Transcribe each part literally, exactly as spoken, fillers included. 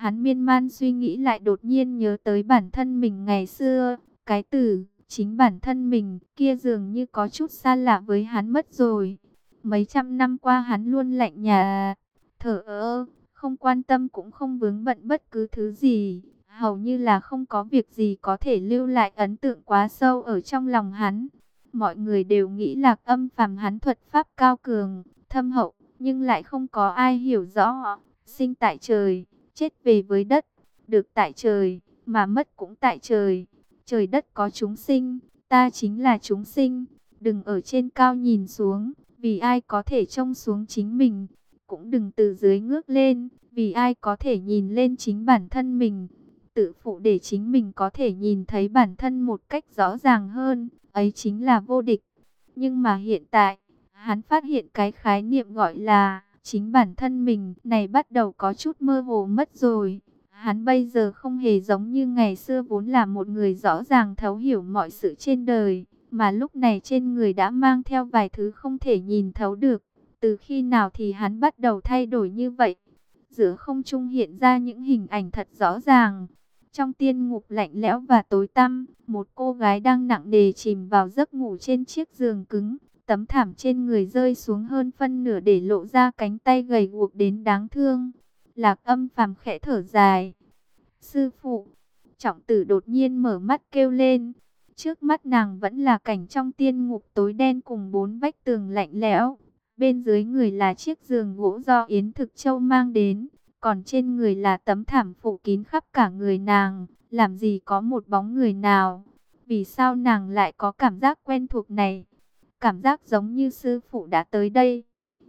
Hắn miên man suy nghĩ lại đột nhiên nhớ tới bản thân mình ngày xưa, cái tử, chính bản thân mình kia dường như có chút xa lạ với hắn mất rồi. Mấy trăm năm qua hắn luôn lạnh nhạt, thờ ơ, không quan tâm cũng không vướng bận bất cứ thứ gì. Hầu như là không có việc gì có thể lưu lại ấn tượng quá sâu ở trong lòng hắn. Mọi người đều nghĩ Lạc Âm Phàm hắn thuật pháp cao cường, thâm hậu, nhưng lại không có ai hiểu rõ. Sinh tại trời, chết về với đất, được tại trời, mà mất cũng tại trời. Trời đất có chúng sinh, ta chính là chúng sinh. Đừng ở trên cao nhìn xuống, vì ai có thể trông xuống chính mình. Cũng đừng từ dưới ngước lên, vì ai có thể nhìn lên chính bản thân mình. Tự phụ để chính mình có thể nhìn thấy bản thân một cách rõ ràng hơn, ấy chính là vô địch. Nhưng mà hiện tại, hắn phát hiện cái khái niệm gọi là chính bản thân mình này bắt đầu có chút mơ hồ mất rồi. Hắn bây giờ không hề giống như ngày xưa vốn là một người rõ ràng thấu hiểu mọi sự trên đời, mà lúc này trên người đã mang theo vài thứ không thể nhìn thấu được. Từ khi nào thì hắn bắt đầu thay đổi như vậy? Giữa không trung hiện ra những hình ảnh thật rõ ràng. Trong tiên ngục lạnh lẽo và tối tăm, một cô gái đang nặng nề chìm vào giấc ngủ trên chiếc giường cứng. Tấm thảm trên người rơi xuống hơn phân nửa để lộ ra cánh tay gầy guộc đến đáng thương. Lạc Âm Phàm khẽ thở dài. Sư phụ, Trọng Tử đột nhiên mở mắt kêu lên. Trước mắt nàng vẫn là cảnh trong tiên ngục tối đen cùng bốn vách tường lạnh lẽo. Bên dưới người là chiếc giường gỗ do Yến Thực Châu mang đến. Còn trên người là tấm thảm phủ kín khắp cả người nàng. Làm gì có một bóng người nào? Vì sao nàng lại có cảm giác quen thuộc này? Cảm giác giống như sư phụ đã tới đây.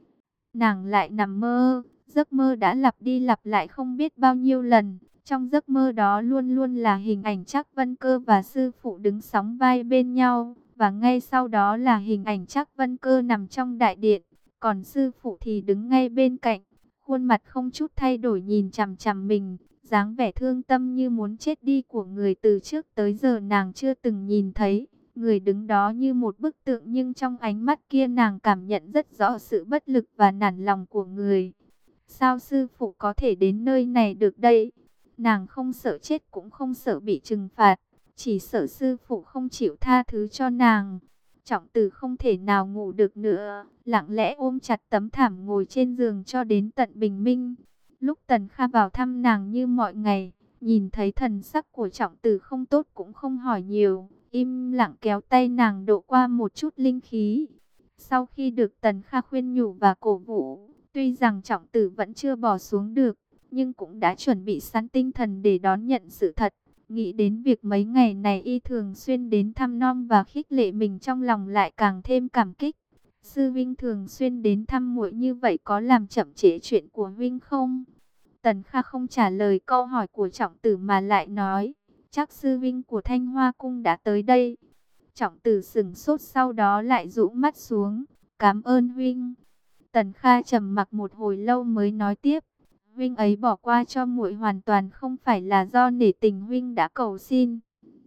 Nàng lại nằm mơ. Giấc mơ đã lặp đi lặp lại không biết bao nhiêu lần. Trong giấc mơ đó luôn luôn là hình ảnh Trác Vân Cơ và sư phụ đứng sóng vai bên nhau. Và ngay sau đó là hình ảnh Trác Vân Cơ nằm trong đại điện. Còn sư phụ thì đứng ngay bên cạnh. Khuôn mặt không chút thay đổi nhìn chằm chằm mình. Dáng vẻ thương tâm như muốn chết đi của người từ trước tới giờ nàng chưa từng nhìn thấy. Người đứng đó như một bức tượng nhưng trong ánh mắt kia nàng cảm nhận rất rõ sự bất lực và nản lòng của người. Sao sư phụ có thể đến nơi này được đây? Nàng không sợ chết cũng không sợ bị trừng phạt, chỉ sợ sư phụ không chịu tha thứ cho nàng. Trọng Tử không thể nào ngủ được nữa, lặng lẽ ôm chặt tấm thảm ngồi trên giường cho đến tận bình minh. Lúc Tần Kha vào thăm nàng như mọi ngày, nhìn thấy thần sắc của Trọng Tử không tốt cũng không hỏi nhiều, im lặng kéo tay nàng độ qua một chút linh khí. Sau khi được Tần Kha khuyên nhủ và cổ vũ, tuy rằng Trọng Tử vẫn chưa bỏ xuống được, nhưng cũng đã chuẩn bị sẵn tinh thần để đón nhận sự thật. Nghĩ đến việc mấy ngày này y thường xuyên đến thăm nom và khích lệ mình, trong lòng lại càng thêm cảm kích. Sư Vinh thường xuyên đến thăm muội như vậy có làm chậm trễ chuyện của Vinh không? Tần Kha không trả lời câu hỏi của Trọng Tử mà lại nói, chắc sư Vinh của Thanh Hoa Cung đã tới đây. Trọng Tử sững sốt, sau đó lại rũ mắt xuống. Cảm ơn huynh. Tần Kha trầm mặc một hồi lâu mới nói tiếp, huynh ấy bỏ qua cho muội hoàn toàn không phải là do nể tình huynh đã cầu xin,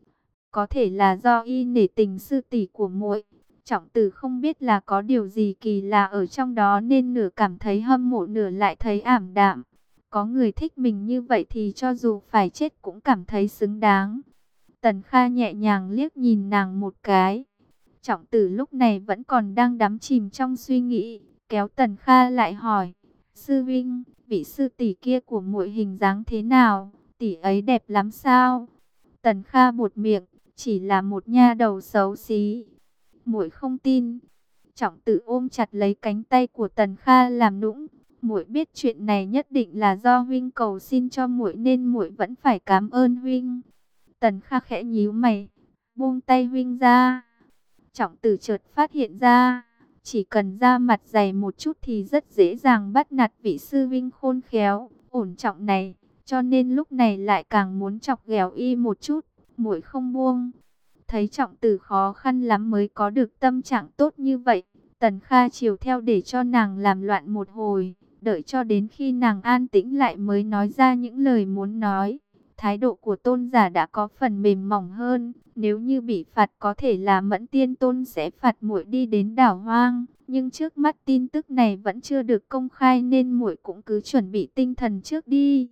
có thể là do y nể tình sư tỷ của muội. Trọng Tử không biết là có điều gì kỳ lạ ở trong đó nên nửa cảm thấy hâm mộ nửa lại thấy ảm đạm. Có người thích mình như vậy thì cho dù phải chết cũng cảm thấy xứng đáng. Tần Kha nhẹ nhàng liếc nhìn nàng một cái. Trọng Tử lúc này vẫn còn đang đắm chìm trong suy nghĩ, kéo Tần Kha lại hỏi, sư Vinh, vị sư tỷ kia của muội hình dáng thế nào? Tỷ ấy đẹp lắm sao? Tần Kha buột miệng, chỉ là một nha đầu xấu xí. Muội không tin. Trọng Tử ôm chặt lấy cánh tay của Tần Kha làm nũng. Muội biết chuyện này nhất định là do huynh cầu xin cho muội nên muội vẫn phải cảm ơn huynh. Tần Kha khẽ nhíu mày, buông tay huynh ra. Trọng Tử chợt phát hiện ra, chỉ cần ra mặt dày một chút thì rất dễ dàng bắt nạt vị sư vinh khôn khéo, ổn trọng này, cho nên lúc này lại càng muốn chọc ghẹo y một chút. Muội không buông. Thấy Trọng Tử khó khăn lắm mới có được tâm trạng tốt như vậy, Tần Kha chiều theo để cho nàng làm loạn một hồi, đợi cho đến khi nàng an tĩnh lại mới nói ra những lời muốn nói. Thái độ của tôn giả đã có phần mềm mỏng hơn, nếu như bị phạt có thể là Mẫn Tiên Tôn sẽ phạt muội đi đến đảo hoang, nhưng trước mắt tin tức này vẫn chưa được công khai nên muội cũng cứ chuẩn bị tinh thần trước đi.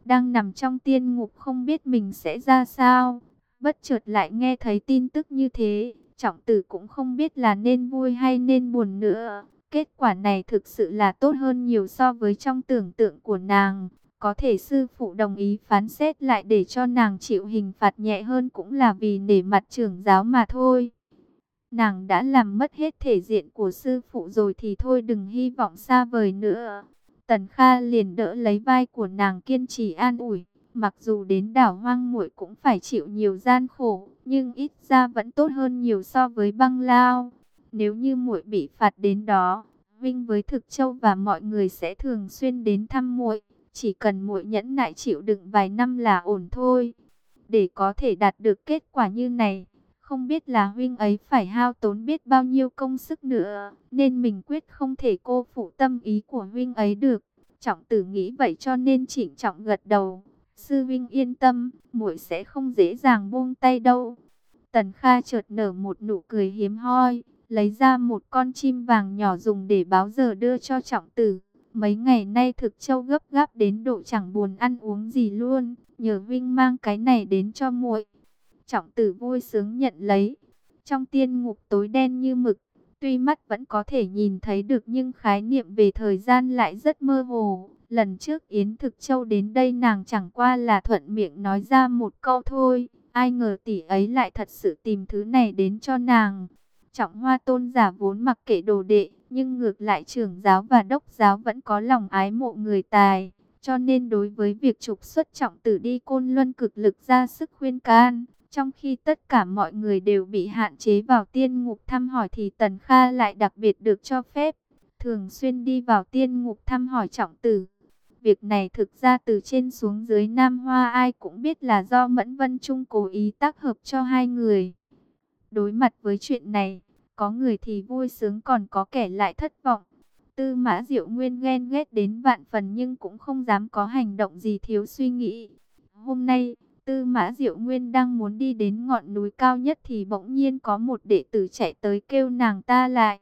đang nằm trong tiên ngục không biết mình sẽ ra sao. Bất chợt lại nghe thấy tin tức như thế, Trọng Tử cũng không biết là nên vui hay nên buồn nữa. Kết quả này thực sự là tốt hơn nhiều so với trong tưởng tượng của nàng. Có thể sư phụ đồng ý phán xét lại để cho nàng chịu hình phạt nhẹ hơn cũng là vì nể mặt trưởng giáo mà thôi. Nàng đã làm mất hết thể diện của sư phụ rồi thì thôi đừng hy vọng xa vời nữa. Tần Kha liền đỡ lấy vai của nàng kiên trì an ủi. Mặc dù đến đảo hoang muội cũng phải chịu nhiều gian khổ, nhưng ít ra vẫn tốt hơn nhiều so với băng lao. Nếu như muội bị phạt đến đó, Vinh với Thực Châu và mọi người sẽ thường xuyên đến thăm muội. Chỉ cần muội nhẫn nại chịu đựng vài năm là ổn thôi. Để có thể đạt được kết quả như này, không biết là huynh ấy phải hao tốn biết bao nhiêu công sức nữa, nên mình quyết không thể cô phụ tâm ý của huynh ấy được. Trọng Tử nghĩ vậy cho nên trịnh trọng gật đầu. Sư huynh yên tâm, muội sẽ không dễ dàng buông tay đâu. Tần Kha chợt nở một nụ cười hiếm hoi, lấy ra một con chim vàng nhỏ dùng để báo giờ đưa cho Trọng Tử. Mấy ngày nay Thực Châu gấp gáp đến độ chẳng buồn ăn uống gì luôn, nhờ huynh mang cái này đến cho muội. Trọng Tử vui sướng nhận lấy. Trong tiên ngục tối đen như mực, tuy mắt vẫn có thể nhìn thấy được nhưng khái niệm về thời gian lại rất mơ hồ. Lần trước Yến Thực Châu đến đây nàng chẳng qua là thuận miệng nói ra một câu thôi. Ai ngờ tỷ ấy lại thật sự tìm thứ này đến cho nàng. Trọng Hoa tôn giả vốn mặc kệ đồ đệ, nhưng ngược lại trưởng giáo và đốc giáo vẫn có lòng ái mộ người tài. Cho nên đối với việc trục xuất Trọng Tử đi Côn Luân cực lực ra sức khuyên can. Trong khi tất cả mọi người đều bị hạn chế vào tiên ngục thăm hỏi thì Tần Kha lại đặc biệt được cho phép thường xuyên đi vào tiên ngục thăm hỏi Trọng Tử. Việc này thực ra từ trên xuống dưới Nam Hoa ai cũng biết là do Mẫn Vân Trung cố ý tác hợp cho hai người. Đối mặt với chuyện này, có người thì vui sướng còn có kẻ lại thất vọng. Tư Mã Diệu Nguyên ghen ghét đến vạn phần nhưng cũng không dám có hành động gì thiếu suy nghĩ. Hôm nay, Tư Mã Diệu Nguyên đang muốn đi đến ngọn núi cao nhất thì bỗng nhiên có một đệ tử chạy tới kêu nàng ta lại.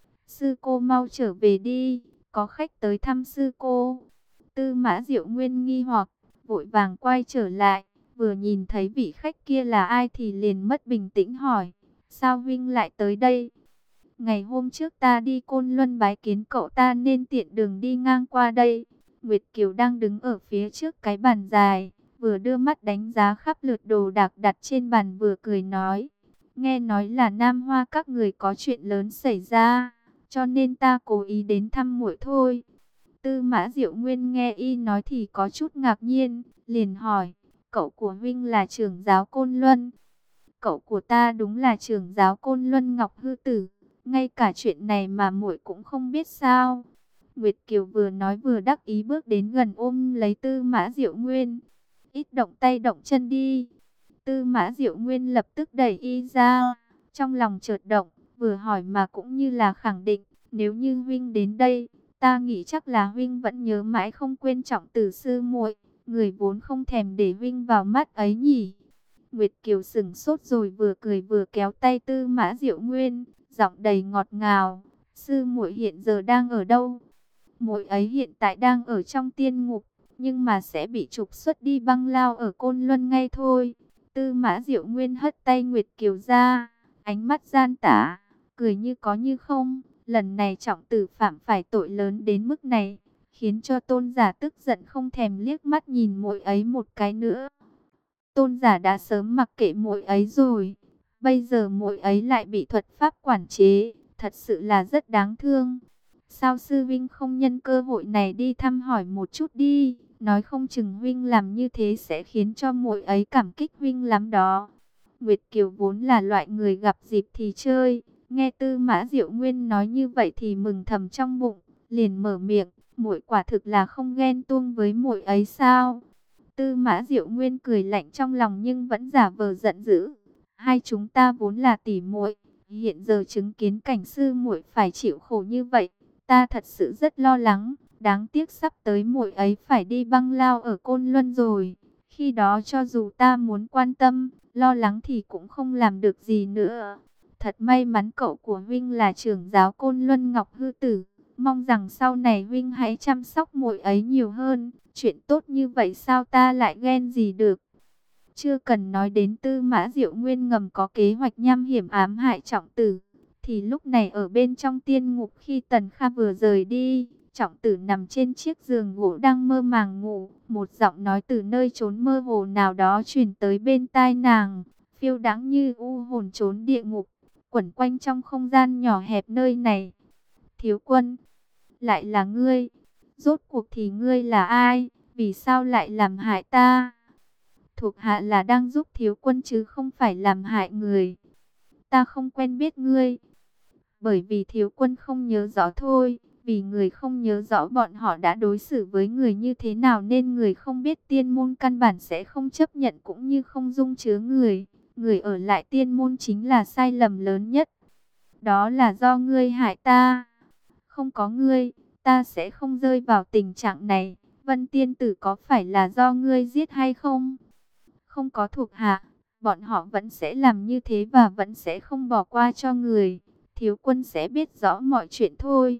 Sư cô mau trở về đi, có khách tới thăm sư cô. Tư Mã Diệu Nguyên nghi hoặc, vội vàng quay trở lại, vừa nhìn thấy vị khách kia là ai thì liền mất bình tĩnh hỏi, sao huynh lại tới đây? Ngày hôm trước ta đi Côn Luân bái kiến cậu ta nên tiện đường đi ngang qua đây. Nguyệt Kiều đang đứng ở phía trước cái bàn dài, vừa đưa mắt đánh giá khắp lượt đồ đạc đặt trên bàn vừa cười nói. Nghe nói là Nam Hoa các người có chuyện lớn xảy ra, cho nên ta cố ý đến thăm muội thôi. Tư Mã Diệu Nguyên nghe y nói thì có chút ngạc nhiên, liền hỏi, cậu của huynh là trưởng giáo Côn Luân? Cậu của ta đúng là trưởng giáo Côn Luân Ngọc Hư Tử, ngay cả chuyện này mà muội cũng không biết sao? Nguyệt Kiều vừa nói vừa đắc ý bước đến gần ôm lấy Tư Mã Diệu Nguyên. Ít động tay động chân đi. Tư Mã Diệu Nguyên lập tức đẩy y ra, trong lòng chợt động, vừa hỏi mà cũng như là khẳng định, nếu như huynh đến đây, ta nghĩ chắc là huynh vẫn nhớ mãi không quên Trọng Tử sư muội, người vốn không thèm để huynh vào mắt ấy nhỉ. Nguyệt Kiều sững sốt rồi vừa cười vừa kéo tay Tư Mã Diệu Nguyên, giọng đầy ngọt ngào, sư muội hiện giờ đang ở đâu? Muội ấy hiện tại đang ở trong tiên ngục, nhưng mà sẽ bị trục xuất đi băng lao ở Côn Luân ngay thôi. Tư Mã Diệu Nguyên hất tay Nguyệt Kiều ra, ánh mắt gian tả, cười như có như không. Lần này Trọng Tử phạm phải tội lớn đến mức này, khiến cho tôn giả tức giận không thèm liếc mắt nhìn muội ấy một cái nữa. Tôn giả đã sớm mặc kệ muội ấy rồi, bây giờ muội ấy lại bị thuật pháp quản chế, thật sự là rất đáng thương. Sao sư vinh không nhân cơ hội này đi thăm hỏi một chút đi, nói không chừng huynh làm như thế sẽ khiến cho muội ấy cảm kích huynh lắm đó. Nguyệt Kiều vốn là loại người gặp dịp thì chơi, nghe Tư Mã Diệu Nguyên nói như vậy thì mừng thầm trong bụng, liền mở miệng, muội quả thực là không ghen tuông với muội ấy sao? Tư Mã Diệu Nguyên cười lạnh trong lòng nhưng vẫn giả vờ giận dữ. Hai chúng ta vốn là tỉ muội, hiện giờ chứng kiến cảnh sư muội phải chịu khổ như vậy, ta thật sự rất lo lắng. Đáng tiếc sắp tới muội ấy phải đi băng lao ở Côn Luân rồi. Khi đó cho dù ta muốn quan tâm, lo lắng thì cũng không làm được gì nữa. Thật may mắn cậu của huynh là trưởng giáo Côn Luân Ngọc Hư Tử. Mong rằng sau này huynh hãy chăm sóc muội ấy nhiều hơn. Chuyện tốt như vậy sao ta lại ghen gì được. Chưa cần nói đến Tư Mã Diệu Nguyên ngầm có kế hoạch nham hiểm ám hại Trọng Tử. Thì lúc này ở bên trong tiên ngục, khi Tần Kha vừa rời đi, Trọng Tử nằm trên chiếc giường gỗ đang mơ màng ngủ. Một giọng nói từ nơi chốn mơ hồ nào đó truyền tới bên tai nàng, phiêu đãng như u hồn trốn địa ngục, quẩn quanh trong không gian nhỏ hẹp nơi này. Thiếu quân, lại là ngươi. Rốt cuộc thì ngươi là ai? Vì sao lại làm hại ta? Thuộc hạ là đang giúp thiếu quân chứ không phải làm hại người. Ta không quen biết ngươi. Bởi vì thiếu quân không nhớ rõ thôi. Vì người không nhớ rõ bọn họ đã đối xử với người như thế nào, nên người không biết tiên môn căn bản sẽ không chấp nhận cũng như không dung chứa người. Người ở lại tiên môn chính là sai lầm lớn nhất. Đó là do ngươi hại ta. Không có ngươi, ta sẽ không rơi vào tình trạng này. Vân tiên tử có phải là do ngươi giết hay không? Không có thuộc hạ, bọn họ vẫn sẽ làm như thế và vẫn sẽ không bỏ qua cho người. Thiếu quân sẽ biết rõ mọi chuyện thôi.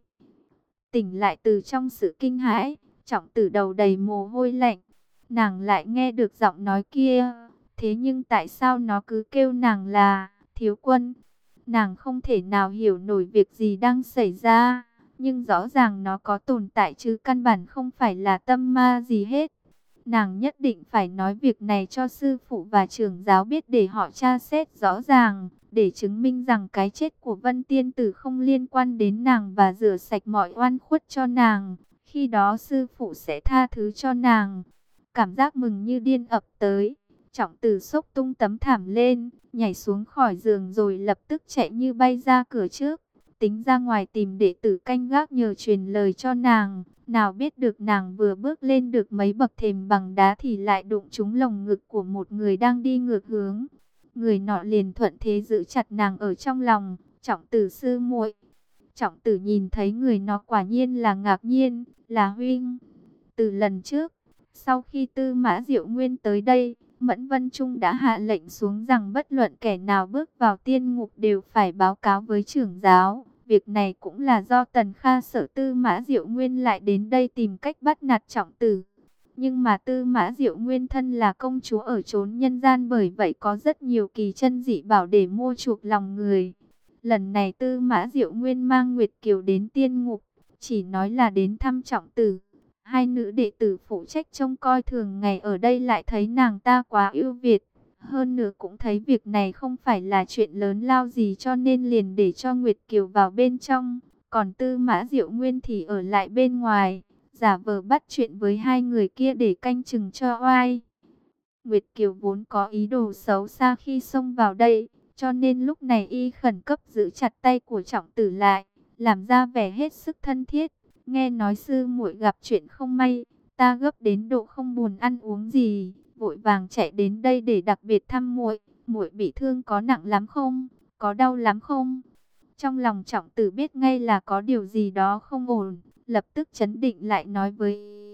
Tỉnh lại từ trong sự kinh hãi, Trọng Tử đầu đầy mồ hôi lạnh. Nàng lại nghe được giọng nói kia. Thế nhưng tại sao nó cứ kêu nàng là thiếu quân? Nàng không thể nào hiểu nổi việc gì đang xảy ra. Nhưng rõ ràng nó có tồn tại chứ căn bản không phải là tâm ma gì hết. Nàng nhất định phải nói việc này cho sư phụ và trưởng giáo biết để họ tra xét rõ ràng, để chứng minh rằng cái chết của Vân Tiên Tử không liên quan đến nàng và rửa sạch mọi oan khuất cho nàng. Khi đó sư phụ sẽ tha thứ cho nàng. Cảm giác mừng như điên ập tới. Trọng Tử xốc tung tấm thảm lên, nhảy xuống khỏi giường rồi lập tức chạy như bay ra cửa trước. Tính ra ngoài tìm đệ tử canh gác nhờ truyền lời cho nàng. Nào biết được nàng vừa bước lên được mấy bậc thềm bằng đá thì lại đụng trúng lồng ngực của một người đang đi ngược hướng. Người nọ liền thuận thế giữ chặt nàng ở trong lòng. Trọng Tử sư muội. Trọng Tử nhìn thấy người nọ quả nhiên là ngạc nhiên, là huynh. Từ lần trước, sau khi Tư Mã Diệu Nguyên tới đây, Mẫn Vân Trung đã hạ lệnh xuống rằng bất luận kẻ nào bước vào tiên ngục đều phải báo cáo với trưởng giáo. Việc này cũng là do Tần Kha sợ Tư Mã Diệu Nguyên lại đến đây tìm cách bắt nạt Trọng Tử. Nhưng mà Tư Mã Diệu Nguyên thân là công chúa ở chốn nhân gian, bởi vậy có rất nhiều kỳ chân dị bảo để mua chuộc lòng người. Lần này Tư Mã Diệu Nguyên mang Nguyệt Kiều đến tiên ngục, chỉ nói là đến thăm Trọng Tử. Hai nữ đệ tử phụ trách trông coi thường ngày ở đây lại thấy nàng ta quá ưu việt. Hơn nữa cũng thấy việc này không phải là chuyện lớn lao gì cho nên liền để cho Nguyệt Kiều vào bên trong. Còn Tư Mã Diệu Nguyên thì ở lại bên ngoài, giả vờ bắt chuyện với hai người kia để canh chừng cho oai. Nguyệt Kiều vốn có ý đồ xấu xa khi xông vào đây, cho nên lúc này y khẩn cấp giữ chặt tay của Trọng Tử lại, làm ra vẻ hết sức thân thiết. Nghe nói sư muội gặp chuyện không may, ta gấp đến độ không buồn ăn uống gì, vội vàng chạy đến đây để đặc biệt thăm muội. Muội bị thương có nặng lắm không? Có đau lắm không? Trong lòng Trọng Tử biết ngay là có điều gì đó không ổn, lập tức trấn định lại nói với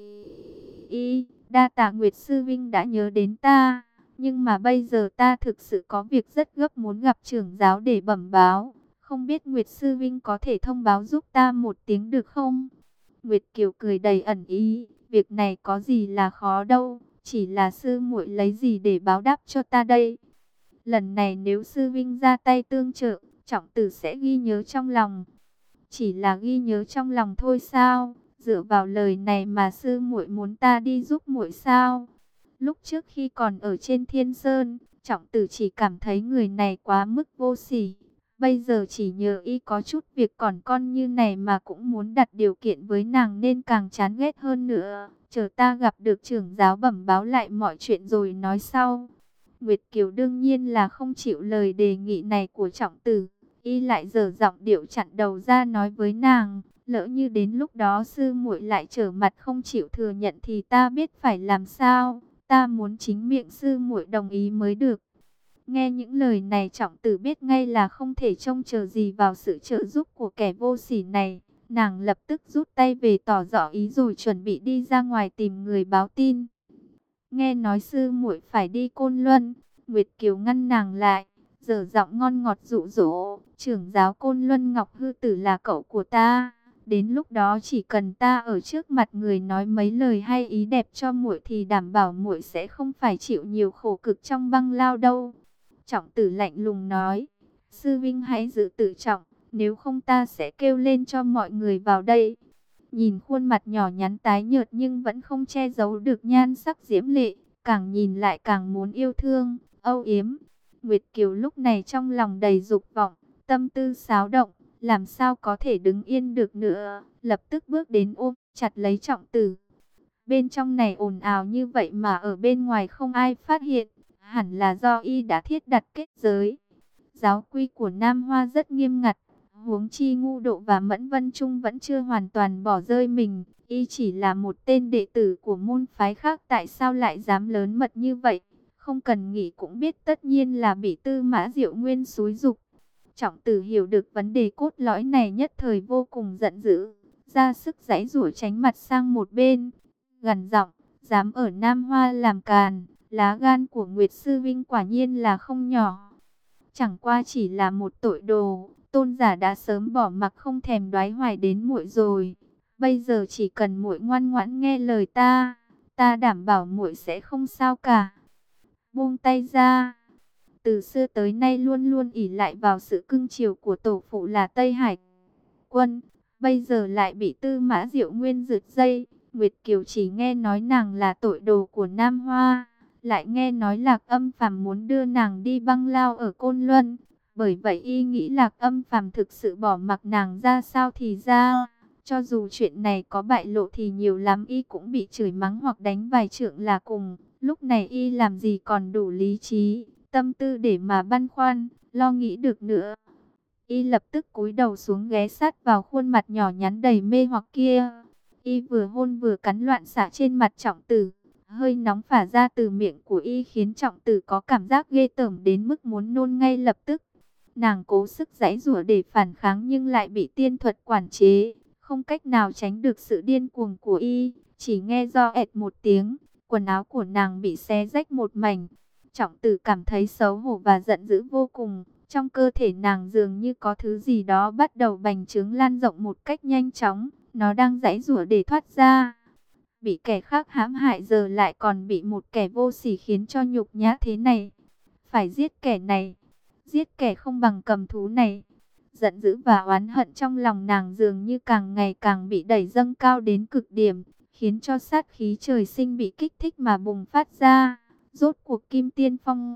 y, đa tạ Nguyệt sư vinh đã nhớ đến ta, nhưng mà bây giờ ta thực sự có việc rất gấp muốn gặp trưởng giáo để bẩm báo. Không biết Nguyệt sư vinh có thể thông báo giúp ta một tiếng được không? Nguyệt Kiều cười đầy ẩn ý, việc này có gì là khó đâu, chỉ là sư muội lấy gì để báo đáp cho ta đây. Lần này nếu sư vinh ra tay tương trợ, Trọng Tử sẽ ghi nhớ trong lòng. Chỉ là ghi nhớ trong lòng thôi sao? Dựa vào lời này mà sư muội muốn ta đi giúp muội sao? Lúc trước khi còn ở trên Thiên Sơn, Trọng Tử chỉ cảm thấy người này quá mức vô sỉ. Bây giờ chỉ nhờ y có chút việc còn con như này mà cũng muốn đặt điều kiện với nàng nên càng chán ghét hơn nữa. Chờ ta gặp được trưởng giáo bẩm báo lại mọi chuyện rồi nói sau. Nguyệt Kiều đương nhiên là không chịu lời đề nghị này của Trọng Tử. Y lại dở giọng điệu chặn đầu ra nói với nàng, lỡ như đến lúc đó sư muội lại trở mặt không chịu thừa nhận thì ta biết phải làm sao. Ta muốn chính miệng sư muội đồng ý mới được. Nghe những lời này Trọng Tử biết ngay là không thể trông chờ gì vào sự trợ giúp của kẻ vô sỉ này. Nàng lập tức rút tay về tỏ rõ ý rồi chuẩn bị đi ra ngoài tìm người báo tin. Nghe nói sư muội phải đi Côn Luân, Nguyệt Kiều ngăn nàng lại, dở giọng ngon ngọt dụ dỗ, trưởng giáo Côn Luân Ngọc Hư Tử là cậu của ta, Đến lúc đó chỉ cần ta ở trước mặt người nói mấy lời hay ý đẹp cho muội thì đảm bảo muội sẽ không phải chịu nhiều khổ cực trong băng lao đâu. Trọng Tử lạnh lùng nói, sư vinh hãy giữ tự trọng, nếu không ta sẽ kêu lên cho mọi người vào đây. Nhìn khuôn mặt nhỏ nhắn tái nhợt nhưng vẫn không che giấu được nhan sắc diễm lệ, càng nhìn lại càng muốn yêu thương, âu yếm. Nguyệt Kiều lúc này trong lòng đầy dục vọng, tâm tư xáo động, làm sao có thể đứng yên được nữa, lập tức bước đến ôm chặt lấy Trọng Tử. Bên trong này ồn ào như vậy mà ở bên ngoài không ai phát hiện, hẳn là do y đã thiết đặt kết giới. Giáo quy của Nam Hoa rất nghiêm ngặt, huống chi Ngu Độ và Mẫn Vân Trung vẫn chưa hoàn toàn bỏ rơi mình, y chỉ là một tên đệ tử của môn phái khác, tại sao lại dám lớn mật như vậy? Không cần nghĩ cũng biết tất nhiên là bị Tư Mã Diệu Nguyên xúi giục. Trọng Tử hiểu được vấn đề cốt lõi này, nhất thời vô cùng giận dữ, ra sức giãy giụa tránh mặt sang một bên, gằn giọng, dám ở Nam Hoa làm càn, lá gan của Nguyệt sư vinh quả nhiên là không nhỏ. Chẳng qua chỉ là một tội đồ, tôn giả đã sớm bỏ mặc không thèm đoái hoài đến muội rồi. Bây giờ chỉ cần muội ngoan ngoãn nghe lời ta, ta đảm bảo muội sẽ không sao cả. Buông tay ra. Từ xưa tới nay luôn luôn ỷ lại vào sự cưng chiều của tổ phụ là Tây Hải Quân, bây giờ lại bị Tư Mã Diệu Nguyên giật dây. Nguyệt Kiều chỉ nghe nói nàng là tội đồ của Nam Hoa, lại nghe nói Lạc Âm Phàm muốn đưa nàng đi băng lao ở Côn Luân, bởi vậy y nghĩ Lạc Âm Phàm thực sự bỏ mặc nàng ra sao thì ra. Cho dù chuyện này có bại lộ thì nhiều lắm y cũng bị chửi mắng hoặc đánh vài trượng là cùng. Lúc này y làm gì còn đủ lý trí, tâm tư để mà băn khoăn, lo nghĩ được nữa. Y lập tức cúi đầu xuống ghé sát vào khuôn mặt nhỏ nhắn đầy mê hoặc kia. Y vừa hôn vừa cắn loạn xạ trên mặt Trọng Tử. Hơi nóng phả ra từ miệng của y khiến Trọng Tử có cảm giác ghê tởm đến mức muốn nôn ngay lập tức. Nàng cố sức giãy giụa để phản kháng nhưng lại bị tiên thuật quản chế, không cách nào tránh được sự điên cuồng của y. Chỉ nghe do ẹt một tiếng, quần áo của nàng bị xé rách một mảnh. Trọng Tử cảm thấy xấu hổ và giận dữ vô cùng. Trong cơ thể nàng dường như có thứ gì đó bắt đầu bành trướng lan rộng một cách nhanh chóng. Nó đang giãy giụa để thoát ra. Bị kẻ khác hãm hại giờ lại còn bị một kẻ vô sỉ khiến cho nhục nhã thế này. Phải giết kẻ này. Giết kẻ không bằng cầm thú này. Giận dữ và oán hận trong lòng nàng dường như càng ngày càng bị đẩy dâng cao đến cực điểm, khiến cho sát khí trời sinh bị kích thích mà bùng phát ra. Rốt cuộc Kim Tiên Phong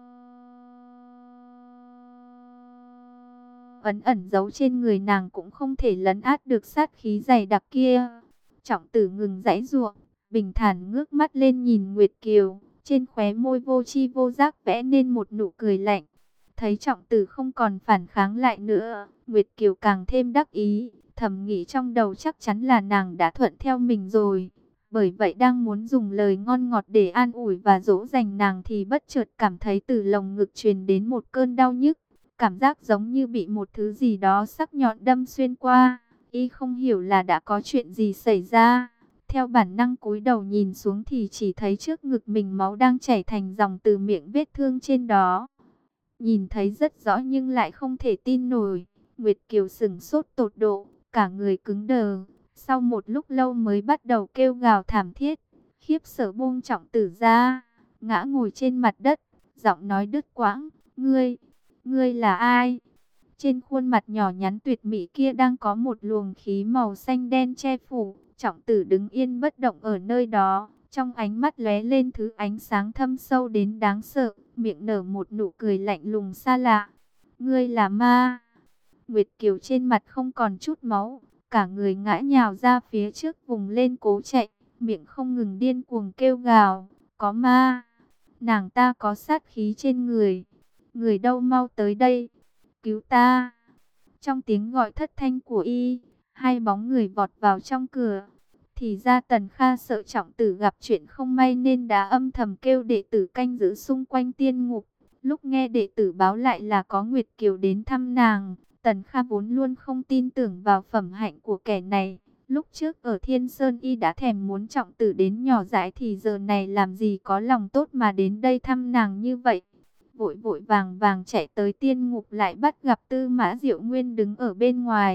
ẩn ẩn giấu trên người nàng cũng không thể lấn át được sát khí dày đặc kia. Trọng Tử ngừng giãy giụa, bình thản ngước mắt lên nhìn Nguyệt Kiều, trên khóe môi vô tri vô giác vẽ nên một nụ cười lạnh. Thấy Trọng Tử không còn phản kháng lại nữa, Nguyệt Kiều càng thêm đắc ý, thầm nghĩ trong đầu chắc chắn là nàng đã thuận theo mình rồi. Bởi vậy đang muốn dùng lời ngon ngọt để an ủi và dỗ dành nàng thì bất chợt cảm thấy từ lồng ngực truyền đến một cơn đau nhức. Cảm giác giống như bị một thứ gì đó sắc nhọn đâm xuyên qua. Y không hiểu là đã có chuyện gì xảy ra. Theo bản năng cúi đầu nhìn xuống thì chỉ thấy trước ngực mình máu đang chảy thành dòng từ miệng vết thương trên đó. Nhìn thấy rất rõ nhưng lại không thể tin nổi. Nguyệt Kiều sững sốt tột độ, cả người cứng đờ. Sau một lúc lâu mới bắt đầu kêu gào thảm thiết. Khiếp sợ buông Trọng Tử ra, ngã ngồi trên mặt đất, giọng nói đứt quãng. Ngươi, ngươi là ai? Trên khuôn mặt nhỏ nhắn tuyệt mỹ kia đang có một luồng khí màu xanh đen che phủ. Trọng Tử đứng yên bất động ở nơi đó, trong ánh mắt lóe lên thứ ánh sáng thâm sâu đến đáng sợ, miệng nở một nụ cười lạnh lùng xa lạ. Ngươi là ma. Nguyệt Kiều trên mặt không còn chút máu, cả người ngã nhào ra phía trước vùng lên cố chạy, miệng không ngừng điên cuồng kêu gào, có ma. Nàng ta có sát khí trên người. Người đâu mau tới đây, cứu ta. Trong tiếng gọi thất thanh của y, hai bóng người vọt vào trong cửa. Thì ra Tần Kha sợ Trọng Tử gặp chuyện không may nên đã âm thầm kêu đệ tử canh giữ xung quanh tiên ngục. Lúc nghe đệ tử báo lại là có Nguyệt Kiều đến thăm nàng, Tần Kha vốn luôn không tin tưởng vào phẩm hạnh của kẻ này. Lúc trước ở Thiên Sơn y đã thèm muốn Trọng Tử đến nhỏ dãi thì giờ này làm gì có lòng tốt mà đến đây thăm nàng như vậy. Vội vội vàng vàng chạy tới tiên ngục lại bắt gặp Tư Mã Diệu Nguyên đứng ở bên ngoài.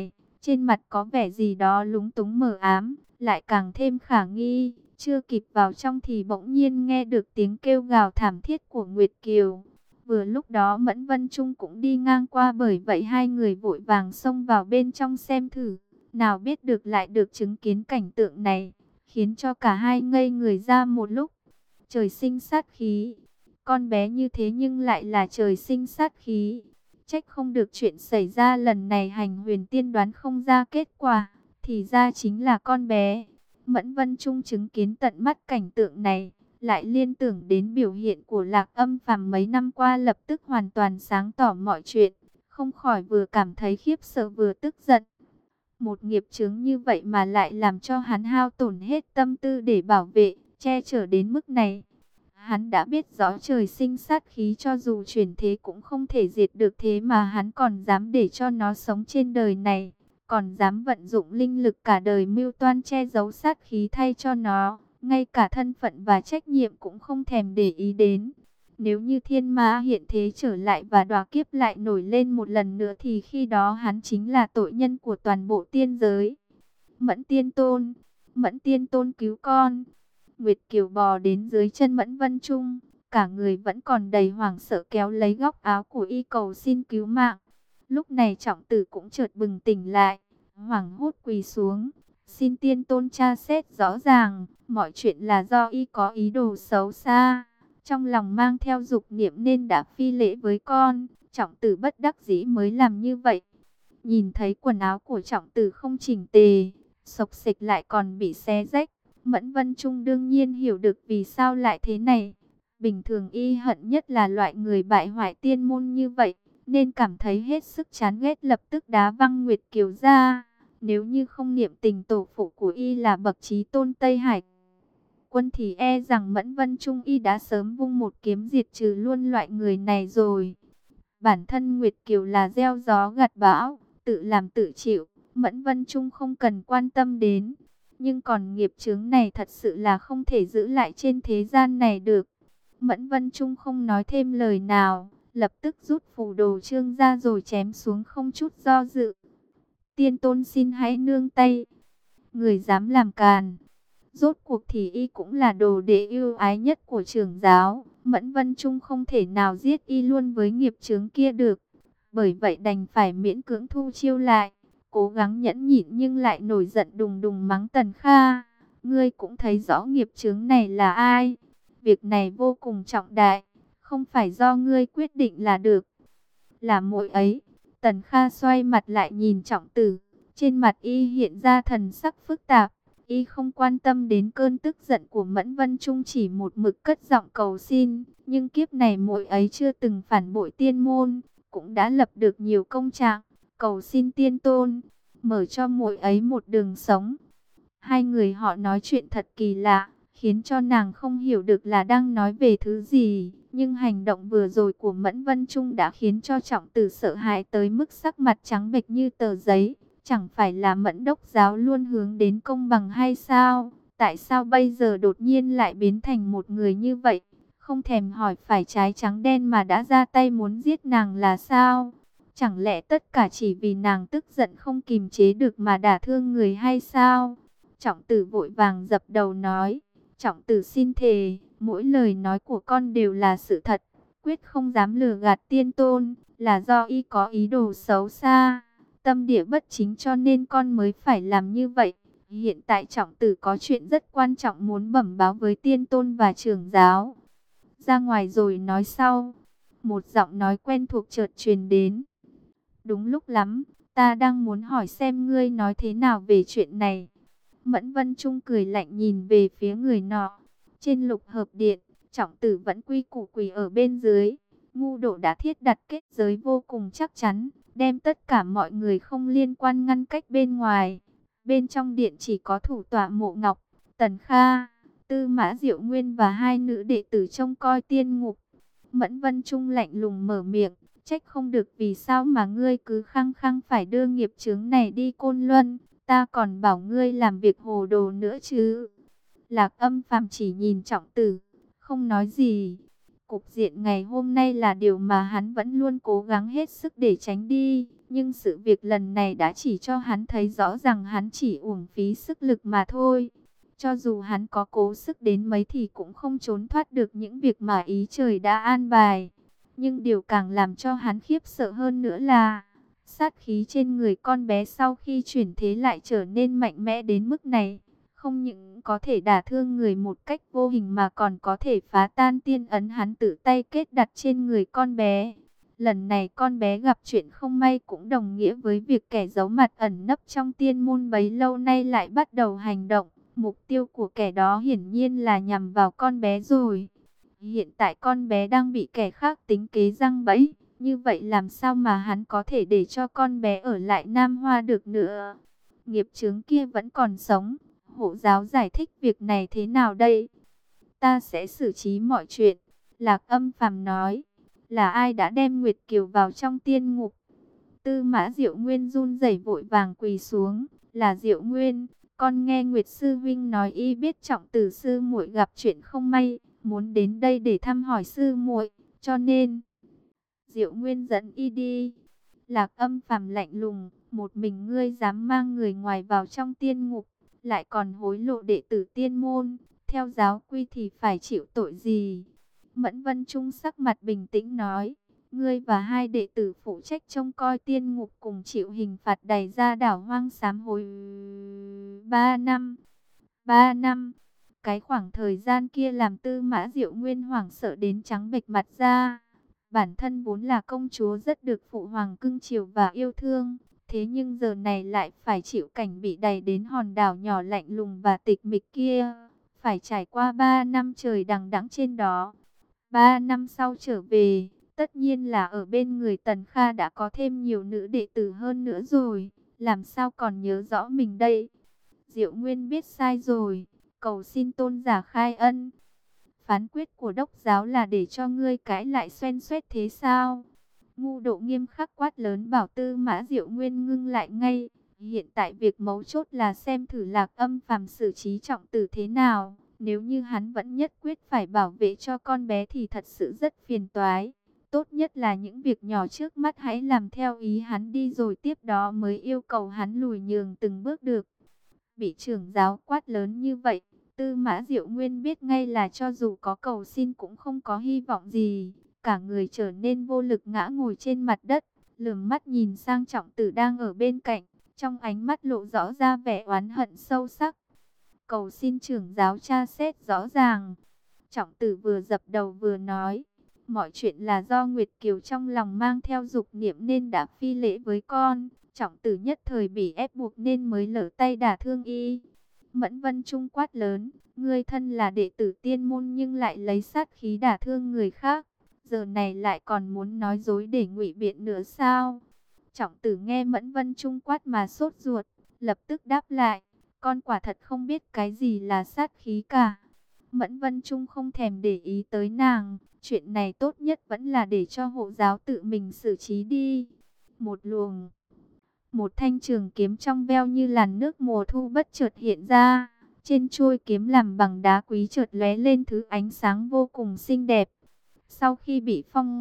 trên mặt có vẻ gì đó lúng túng mờ ám, lại càng thêm khả nghi. Chưa kịp vào trong thì bỗng nhiên nghe được tiếng kêu gào thảm thiết của Nguyệt Kiều. Vừa lúc đó Mẫn Vân Trung cũng đi ngang qua, bởi vậy hai người vội vàng xông vào bên trong xem thử. Nào biết được lại được chứng kiến cảnh tượng này, khiến cho cả hai ngây người ra một lúc. Trời sinh sát khí, con bé như thế nhưng lại là trời sinh sát khí. Trách không được chuyện xảy ra lần này Hành Huyền tiên đoán không ra kết quả, thì ra chính là con bé. Mẫn Vân Trung chứng kiến tận mắt cảnh tượng này, lại liên tưởng đến biểu hiện của Lạc Âm Phàm mấy năm qua, lập tức hoàn toàn sáng tỏ mọi chuyện, không khỏi vừa cảm thấy khiếp sợ vừa tức giận. Một nghiệp chướng như vậy mà lại làm cho hắn hao tổn hết tâm tư để bảo vệ, che chở đến mức này. Hắn đã biết rõ trời sinh sát khí, cho dù chuyển thế cũng không thể diệt được, thế mà hắn còn dám để cho nó sống trên đời này, còn dám vận dụng linh lực cả đời mưu toan che giấu sát khí thay cho nó, ngay cả thân phận và trách nhiệm cũng không thèm để ý đến. Nếu như thiên ma hiện thế trở lại và đọa kiếp lại nổi lên một lần nữa, thì khi đó hắn chính là tội nhân của toàn bộ tiên giới. Mẫn Tiên Tôn, Mẫn Tiên Tôn cứu con. Nguyệt Kiều bò đến dưới chân Mẫn Vân Trung, cả người vẫn còn đầy hoảng sợ, kéo lấy góc áo của y cầu xin cứu mạng. Lúc này Trọng Tử cũng chợt bừng tỉnh lại, hoảng hốt quỳ xuống, xin Tiên Tôn tra xét rõ ràng, mọi chuyện là do y có ý đồ xấu xa, trong lòng mang theo dục niệm nên đã phi lễ với con. Trọng Tử bất đắc dĩ mới làm như vậy. Nhìn thấy quần áo của Trọng Tử không chỉnh tề, xộc xệch lại còn bị xé rách, Mẫn Vân Trung đương nhiên hiểu được vì sao lại thế này. Bình thường y hận nhất là loại người bại hoại tiên môn như vậy, nên cảm thấy hết sức chán ghét, lập tức đá văng Nguyệt Kiều ra. Nếu như không niệm tình tổ phụ của y là bậc chí tôn Tây Hải quân, thì e rằng Mẫn Vân Trung y đã sớm vung một kiếm diệt trừ luôn loại người này rồi. Bản thân Nguyệt Kiều là gieo gió gặt bão, tự làm tự chịu, Mẫn Vân Trung không cần quan tâm đến. Nhưng còn nghiệp chướng này thật sự là không thể giữ lại trên thế gian này được. Mẫn Vân Trung không nói thêm lời nào, lập tức rút phù đồ chương ra rồi chém xuống không chút do dự. Tiên Tôn xin hãy nương tay, người dám làm càn. Rốt cuộc thì y cũng là đồ đệ yêu ái nhất của trưởng giáo, Mẫn Vân Trung không thể nào giết y luôn với nghiệp chướng kia được. Bởi vậy đành phải miễn cưỡng thu chiêu lại, cố gắng nhẫn nhịn nhưng lại nổi giận đùng đùng mắng Tần Kha. Ngươi cũng thấy rõ nghiệp chướng này là ai. Việc này vô cùng trọng đại, không phải do ngươi quyết định là được. Là muội ấy. Tần Kha xoay mặt lại nhìn Trọng Tử, trên mặt y hiện ra thần sắc phức tạp. Y không quan tâm đến cơn tức giận của Mẫn Vân Trung, chỉ một mực cất giọng cầu xin. Nhưng kiếp này muội ấy chưa từng phản bội tiên môn, cũng đã lập được nhiều công trạng, cầu xin Tiên Tôn mở cho muội ấy một đường sống. Hai người họ nói chuyện thật kỳ lạ, khiến cho nàng không hiểu được là đang nói về thứ gì. Nhưng hành động vừa rồi của Mẫn Vân Trung đã khiến cho Trọng Tử sợ hãi tới mức sắc mặt trắng bệch như tờ giấy. Chẳng phải là Mẫn Đốc giáo luôn hướng đến công bằng hay sao? Tại sao bây giờ đột nhiên lại biến thành một người như vậy? Không thèm hỏi phải trái trắng đen mà đã ra tay muốn giết nàng là sao? Chẳng lẽ tất cả chỉ vì nàng tức giận không kìm chế được mà đả thương người hay sao? Trọng Tử vội vàng dập đầu nói, Trọng Tử xin thề, mỗi lời nói của con đều là sự thật, quyết không dám lừa gạt Tiên Tôn, là do y có ý đồ xấu xa, tâm địa bất chính cho nên con mới phải làm như vậy. Hiện tại Trọng Tử có chuyện rất quan trọng muốn bẩm báo với Tiên Tôn và trưởng giáo. Ra ngoài rồi nói sau. Một giọng nói quen thuộc chợt truyền đến. Đúng lúc lắm, ta đang muốn hỏi xem ngươi nói thế nào về chuyện này. Mẫn Vân Trung cười lạnh nhìn về phía người nọ. Trên Lục Hợp Điện, Trọng Tử vẫn quy củ quỳ ở bên dưới. Ngu Độ đã thiết đặt kết giới vô cùng chắc chắn, đem tất cả mọi người không liên quan ngăn cách bên ngoài. Bên trong điện chỉ có thủ tọa Mộ Ngọc, Tần Kha, Tư Mã Diệu Nguyên và hai nữ đệ tử trông coi tiên ngục. Mẫn Vân Trung lạnh lùng mở miệng, trách không được vì sao mà ngươi cứ khăng khăng phải đưa nghiệp chướng này đi Côn Luân, ta còn bảo ngươi làm việc hồ đồ nữa chứ. Lạc Âm Phàm chỉ nhìn Trọng Tử, không nói gì. Cục diện ngày hôm nay là điều mà hắn vẫn luôn cố gắng hết sức để tránh đi. Nhưng sự việc lần này đã chỉ cho hắn thấy rõ rằng hắn chỉ uổng phí sức lực mà thôi. Cho dù hắn có cố sức đến mấy thì cũng không trốn thoát được những việc mà ý trời đã an bài. Nhưng điều càng làm cho hắn khiếp sợ hơn nữa là sát khí trên người con bé sau khi chuyển thế lại trở nên mạnh mẽ đến mức này. Không những có thể đả thương người một cách vô hình mà còn có thể phá tan tiên ấn hắn tự tay kết đặt trên người con bé. Lần này con bé gặp chuyện không may cũng đồng nghĩa với việc kẻ giấu mặt ẩn nấp trong tiên môn bấy lâu nay lại bắt đầu hành động. Mục tiêu của kẻ đó hiển nhiên là nhằm vào con bé rồi. Hiện tại con bé đang bị kẻ khác tính kế giăng bẫy. Như vậy làm sao mà hắn có thể để cho con bé ở lại Nam Hoa được nữa? Nghiệp chướng kia vẫn còn sống. Hộ giáo giải thích việc này thế nào đây? Ta sẽ xử trí mọi chuyện. Lạc Âm Phàm nói. Là ai đã đem Nguyệt Kiều vào trong tiên ngục? Tư Mã Diệu Nguyên run rẩy vội vàng quỳ xuống. Là Diệu Nguyên. Con nghe Nguyệt Sư Vinh nói y biết Trọng Tử sư muội gặp chuyện không may, muốn đến đây để thăm hỏi sư muội, cho nên Diệu Nguyên dẫn y đi. Lạc Âm Phàm lạnh lùng, một mình ngươi dám mang người ngoài vào trong tiên ngục, lại còn hối lộ đệ tử tiên môn, theo giáo quy thì phải chịu tội gì? Mẫn Vân Trung sắc mặt bình tĩnh nói, ngươi và hai đệ tử phụ trách trông coi tiên ngục cùng chịu hình phạt đày ra đảo hoang sám hối ba năm. Ba năm. Cái khoảng thời gian kia làm Tư Mã Diệu Nguyên hoảng sợ đến trắng bệch mặt ra. Bản thân vốn là công chúa rất được phụ hoàng cưng chiều và yêu thương. Thế nhưng giờ này lại phải chịu cảnh bị đày đến hòn đảo nhỏ lạnh lùng và tịch mịch kia. Phải trải qua ba năm trời đằng đẵng trên đó. Ba năm sau trở về, tất nhiên là ở bên người Tần Kha đã có thêm nhiều nữ đệ tử hơn nữa rồi. Làm sao còn nhớ rõ mình đây? Diệu Nguyên biết sai rồi, cầu xin tôn giả khai ân. Phán quyết của đốc giáo là để cho ngươi cãi lại xoen xoét thế sao? Ngu Độ nghiêm khắc quát lớn bảo Tư Mã Diệu Nguyên ngưng lại ngay. Hiện tại việc mấu chốt là xem thử Lạc Âm Phàm xử trí Trọng Tử thế nào. Nếu như hắn vẫn nhất quyết phải bảo vệ cho con bé thì thật sự rất phiền toái. Tốt nhất là những việc nhỏ trước mắt hãy làm theo ý hắn đi rồi tiếp đó mới yêu cầu hắn lùi nhường từng bước được. Bị trưởng giáo quát lớn như vậy, Tư Mã Diệu Nguyên biết ngay là cho dù có cầu xin cũng không có hy vọng gì. Cả người trở nên vô lực ngã ngồi trên mặt đất, lườm mắt nhìn sang Trọng Tử đang ở bên cạnh, trong ánh mắt lộ rõ ra vẻ oán hận sâu sắc. Cầu xin trưởng giáo tra xét rõ ràng. Trọng Tử vừa dập đầu vừa nói, mọi chuyện là do Nguyệt Kiều trong lòng mang theo dục niệm nên đã phi lễ với con. Trọng Tử nhất thời bị ép buộc nên mới lỡ tay đả thương y. Mẫn Vân Trung quát lớn, ngươi thân là đệ tử tiên môn nhưng lại lấy sát khí đả thương người khác. Giờ này lại còn muốn nói dối để ngụy biện nữa sao? Trọng Tử nghe Mẫn Vân Trung quát mà sốt ruột, lập tức đáp lại, con quả thật không biết cái gì là sát khí cả. Mẫn Vân Trung không thèm để ý tới nàng, chuyện này tốt nhất vẫn là để cho hộ giáo tự mình xử trí đi. Một luồng, một thanh trường kiếm trong veo như làn nước mùa thu bất chợt hiện ra, trên chuôi kiếm làm bằng đá quý chợt lóe lên thứ ánh sáng vô cùng xinh đẹp. Sau khi bị phong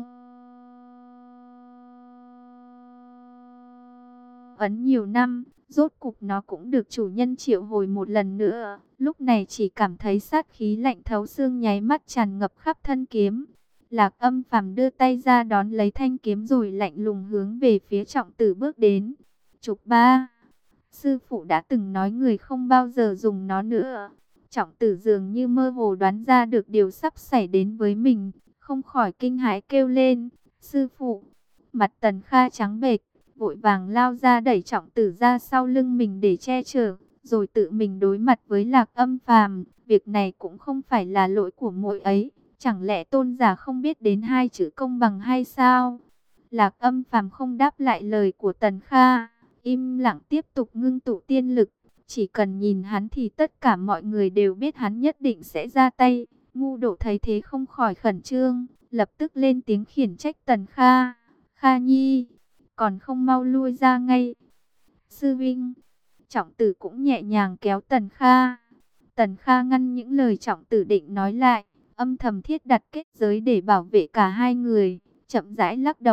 ấn nhiều năm, rốt cục nó cũng được chủ nhân triệu hồi một lần nữa. Lúc này chỉ cảm thấy sát khí lạnh thấu xương nháy mắt tràn ngập khắp thân kiếm. Lạc Âm Phàm đưa tay ra đón lấy thanh kiếm rồi lạnh lùng hướng về phía Trọng Tử bước đến. Chục ba, sư phụ đã từng nói người không bao giờ dùng nó nữa. Trọng Tử dường như mơ hồ đoán ra được điều sắp xảy đến với mình, không khỏi kinh hãi kêu lên, sư phụ. Mặt Tần Kha trắng bệch, vội vàng lao ra đẩy Trọng Tử ra sau lưng mình để che chở, rồi tự mình đối mặt với Lạc Âm Phàm. Việc này cũng không phải là lỗi của muội ấy, chẳng lẽ tôn giả không biết đến hai chữ công bằng hay sao? Lạc Âm Phàm không đáp lại lời của Tần Kha, im lặng tiếp tục ngưng tụ tiên lực. Chỉ cần nhìn hắn thì tất cả mọi người đều biết hắn nhất định sẽ ra tay. Ngu Độ thấy thế không khỏi khẩn trương, lập tức lên tiếng khiển trách Tần Kha. Kha Nhi, còn không mau lui ra ngay. Sư Vinh, Trọng Tử cũng nhẹ nhàng kéo Tần Kha. Tần Kha ngăn những lời Trọng Tử định nói lại, âm thầm thiết đặt kết giới để bảo vệ cả hai người, chậm rãi lắc đầu,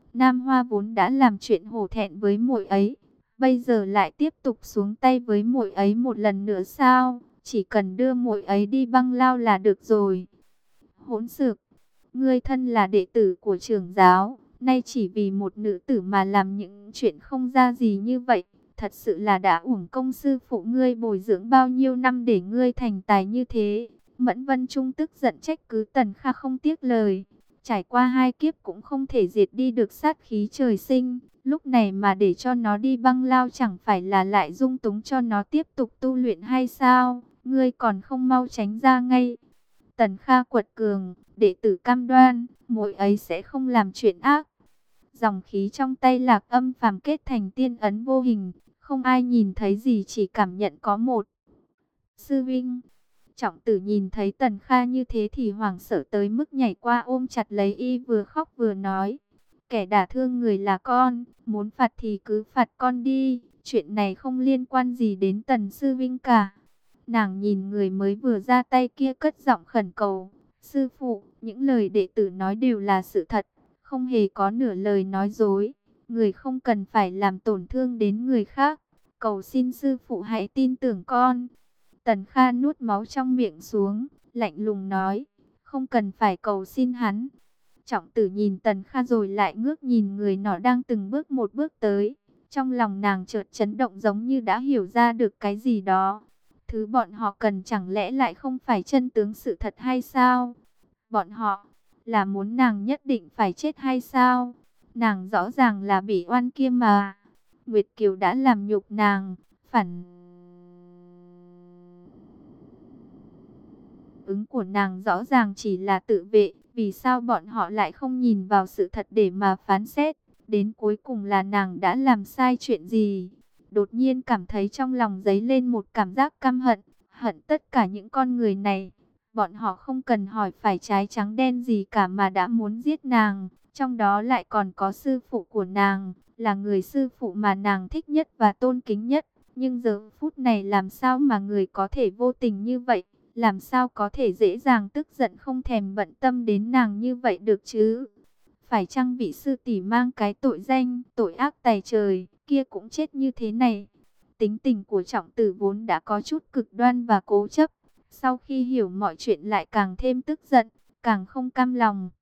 Nam Hoa vốn đã làm chuyện hổ thẹn với muội ấy, bây giờ lại tiếp tục xuống tay với muội ấy một lần nữa sao? Chỉ cần đưa muội ấy đi băng lao là được rồi. Hỗn xược, ngươi thân là đệ tử của trưởng giáo, nay chỉ vì một nữ tử mà làm những chuyện không ra gì như vậy, thật sự là đã uổng công sư phụ ngươi bồi dưỡng bao nhiêu năm để ngươi thành tài như thế. Mẫn Vân Trung tức giận trách cứ Tần Kha không tiếc lời. Trải qua hai kiếp cũng không thể diệt đi được sát khí trời sinh, lúc này mà để cho nó đi băng lao chẳng phải là lại dung túng cho nó tiếp tục tu luyện hay sao? Ngươi còn không mau tránh ra ngay. Tần Kha quật cường, đệ tử cam đoan, muội ấy sẽ không làm chuyện ác. Dòng khí trong tay Lạc Âm Phàm kết thành tiên ấn vô hình, không ai nhìn thấy gì, chỉ cảm nhận có một. Sư Vinh, Trọng Tử nhìn thấy Tần Kha như thế thì hoảng sợ tới mức nhảy qua ôm chặt lấy y, vừa khóc vừa nói: kẻ đả thương người là con, muốn phạt thì cứ phạt con đi, chuyện này không liên quan gì đến Tần Sư Vinh cả. Nàng nhìn người mới vừa ra tay kia cất giọng khẩn cầu: sư phụ, những lời đệ tử nói đều là sự thật, không hề có nửa lời nói dối, người không cần phải làm tổn thương đến người khác, cầu xin sư phụ hãy tin tưởng con. Tần Kha nuốt máu trong miệng xuống, lạnh lùng nói: không cần phải cầu xin hắn. Trọng Tử nhìn Tần Kha rồi lại ngước nhìn người nọ đang từng bước một bước tới, trong lòng nàng chợt chấn động, giống như đã hiểu ra được cái gì đó. Thứ bọn họ cần chẳng lẽ lại không phải chân tướng sự thật hay sao? Bọn họ là muốn nàng nhất định phải chết hay sao? Nàng rõ ràng là bị oan kia mà. Nguyệt Kiều đã làm nhục nàng, phản ứng của nàng rõ ràng chỉ là tự vệ. Vì sao bọn họ lại không nhìn vào sự thật để mà phán xét? Đến cuối cùng là nàng đã làm sai chuyện gì? Đột nhiên cảm thấy trong lòng dấy lên một cảm giác căm hận, hận tất cả những con người này. Bọn họ không cần hỏi phải trái trắng đen gì cả mà đã muốn giết nàng. Trong đó lại còn có sư phụ của nàng, là người sư phụ mà nàng thích nhất và tôn kính nhất. Nhưng giờ phút này làm sao mà người có thể vô tình như vậy? Làm sao có thể dễ dàng tức giận không thèm bận tâm đến nàng như vậy được chứ? Phải chăng vị sư tỷ mang cái tội danh, tội ác tày trời, kia cũng chết như thế này? Tính tình của Trọng Tử vốn đã có chút cực đoan và cố chấp, sau khi hiểu mọi chuyện lại càng thêm tức giận, càng không cam lòng.